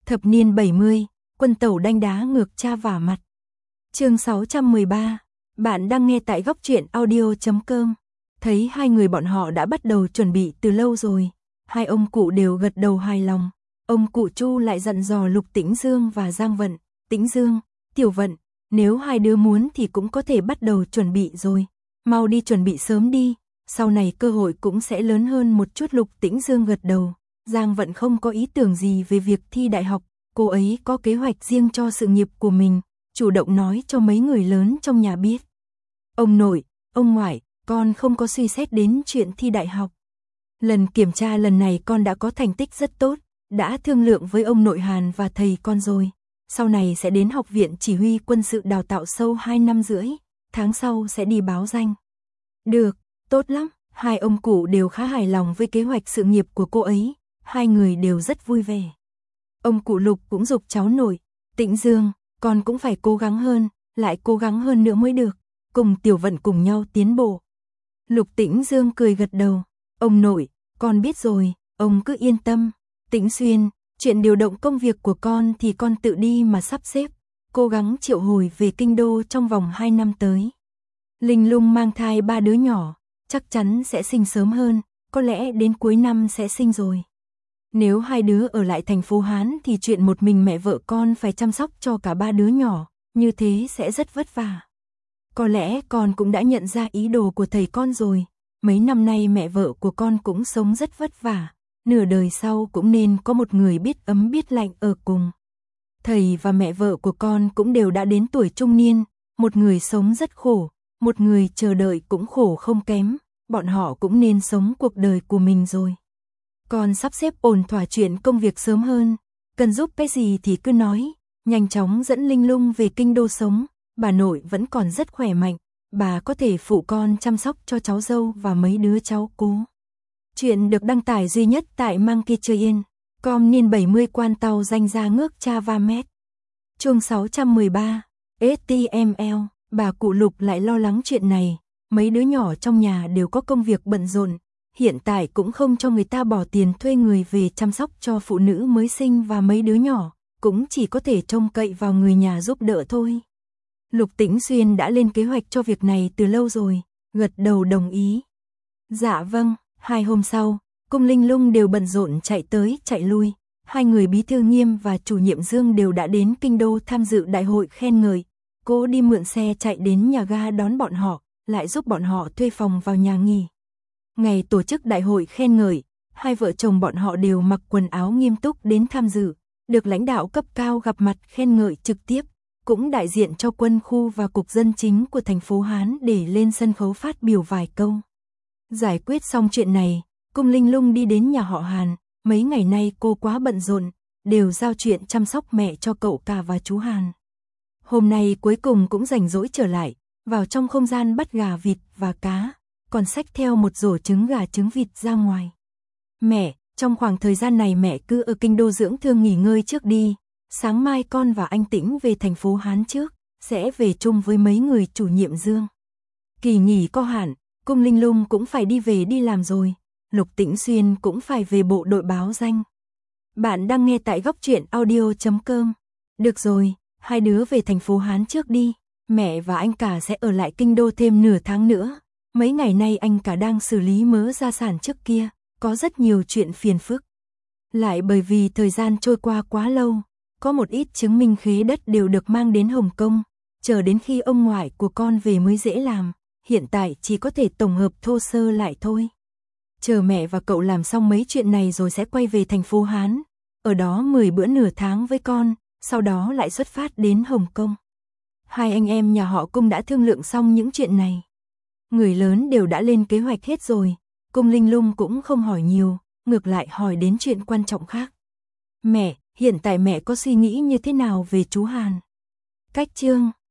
Thập niên 70, quân tẩu đanh đá ngược cha vả mặt. Chương 613, bạn đang nghe tại góc truyện audio.com. Thấy hai người bọn họ đã bắt đầu chuẩn bị từ lâu rồi, hai ông cụ đều gật đầu hài lòng. Ông cụ Chu lại dặn dò Lục Tĩnh Dương và Giang Vận, Tĩnh Dương, Tiểu Vận, nếu hai đứa muốn thì cũng có thể bắt đầu chuẩn bị rồi, mau đi chuẩn bị sớm đi, sau này cơ hội cũng sẽ lớn hơn một chút. Lục Tĩnh Dương gật đầu. Giang Vận không có ý tưởng gì về việc thi đại học, cô ấy có kế hoạch riêng cho sự nghiệp của mình, chủ động nói cho mấy người lớn trong nhà biết. Ông nội, ông ngoại, con không có suy xét đến chuyện thi đại học. Lần kiểm tra lần này con đã có thành tích rất tốt, đã thương lượng với ông nội Hàn và thầy con rồi. Sau này sẽ đến học viện chỉ huy quân sự đào tạo sâu 2 năm rưỡi, tháng sau sẽ đi báo danh. Được, tốt lắm, hai ông cụ đều khá hài lòng với kế hoạch sự nghiệp của cô ấy, hai người đều rất vui vẻ. Ông cụ Lục cũng giục cháu nội, Tĩnh Dương, con cũng phải cố gắng hơn, lại cố gắng hơn nữa mới được, cùng Tiểu Vận cùng nhau tiến bộ. Lục Tĩnh Dương cười gật đầu, ông nội, con biết rồi, ông cứ yên tâm. Tĩnh Xuyên, chuyện điều động công việc của con thì con tự đi mà sắp xếp, cố gắng triệu hồi về kinh đô trong vòng 2 năm tới. Linh Lung mang thai 3 đứa nhỏ, chắc chắn sẽ sinh sớm hơn, có lẽ đến cuối năm sẽ sinh rồi. Nếu hai đứa ở lại thành phố Hán thì chuyện một mình mẹ vợ con phải chăm sóc cho cả 3 đứa nhỏ, như thế sẽ rất vất vả. Có lẽ con cũng đã nhận ra ý đồ của thầy con rồi, mấy năm nay mẹ vợ của con cũng sống rất vất vả, nửa đời sau cũng nên có một người biết ấm biết lạnh ở cùng. Thầy và mẹ vợ của con cũng đều đã đến tuổi trung niên, một người sống rất khổ, một người chờ đợi cũng khổ không kém, bọn họ cũng nên sống cuộc đời của mình rồi. Con sắp xếp ổn thỏa chuyện công việc sớm hơn, cần giúp cái gì thì cứ nói, nhanh chóng dẫn Linh Lung về kinh đô sống, bà nội vẫn còn rất khỏe mạnh, bà có thể phụ con chăm sóc cho cháu dâu và mấy đứa cháu cố. Chuyện được đăng tải duy nhất tại Monkeytrain.com niên 70 quan tàu danh ra ngước cha va mét. Chương 613, HTML, bà cụ Lục lại lo lắng chuyện này, mấy đứa nhỏ trong nhà đều có công việc bận rộn, hiện tại cũng không cho người ta bỏ tiền thuê người về chăm sóc cho phụ nữ mới sinh và mấy đứa nhỏ, cũng chỉ có thể trông cậy vào người nhà giúp đỡ thôi. Lục Tĩnh Xuyên đã lên kế hoạch cho việc này từ lâu rồi, gật đầu đồng ý. Dạ vâng, 2 hôm sau, cung Linh Lung đều bận rộn chạy tới chạy lui, hai người bí thư Nghiêm và chủ nhiệm Dương đều đã đến kinh đô tham dự đại hội khen ngợi. Cô đi mượn xe chạy đến nhà ga đón bọn họ, lại giúp bọn họ thuê phòng vào nhà nghỉ. Ngày tổ chức đại hội khen ngợi, hai vợ chồng bọn họ đều mặc quần áo nghiêm túc đến tham dự, được lãnh đạo cấp cao gặp mặt khen ngợi trực tiếp, cũng đại diện cho quân khu và cục dân chính của thành phố Hán để lên sân khấu phát biểu vài câu. Giải quyết xong chuyện này, cung Linh Lung đi đến nhà họ Hàn, mấy ngày nay cô quá bận rộn, đều giao chuyện chăm sóc mẹ cho cậu cả và chú Hàn. Hôm nay cuối cùng cũng rảnh rỗi trở lại, vào trong không gian bắt gà vịt và cá, còn xách theo một rổ trứng gà trứng vịt ra ngoài. Mẹ, trong khoảng thời gian này mẹ cứ ở kinh đô dưỡng thương nghỉ ngơi trước đi, sáng mai con và anh Tĩnh về thành phố Hán trước, sẽ về chung với mấy người chủ nhiệm Dương. Kỳ nghỉ có hạn, cung Linh Lung cũng phải đi về đi làm rồi, Lục Tĩnh Xuyên cũng phải về bộ đội báo danh. Bạn đang nghe tại góc truyện audio.com. Được rồi, hai đứa về thành phố Hán trước đi, mẹ và anh cả sẽ ở lại kinh đô thêm nửa tháng nữa. Mấy ngày nay anh cả đang xử lý mớ gia sản trước kia, có rất nhiều chuyện phiền phức. Lại bởi vì thời gian trôi qua quá lâu, có một ít chứng minh khế đất đều được mang đến Hồng Kông, chờ đến khi ông ngoại của con về mới dễ làm, hiện tại chỉ có thể tổng hợp thô sơ lại thôi. Chờ mẹ và cậu làm xong mấy chuyện này rồi sẽ quay về thành phố Hán, ở đó 10 bữa nửa tháng với con, sau đó lại xuất phát đến Hồng Kông. Hai anh em nhà họ Cung đã thương lượng xong những chuyện này. Người lớn đều đã lên kế hoạch hết rồi, cung Linh Lung cũng không hỏi nhiều, ngược lại hỏi đến chuyện quan trọng khác. Mẹ, hiện tại mẹ có suy nghĩ như thế nào về chú Hàn? Cách chương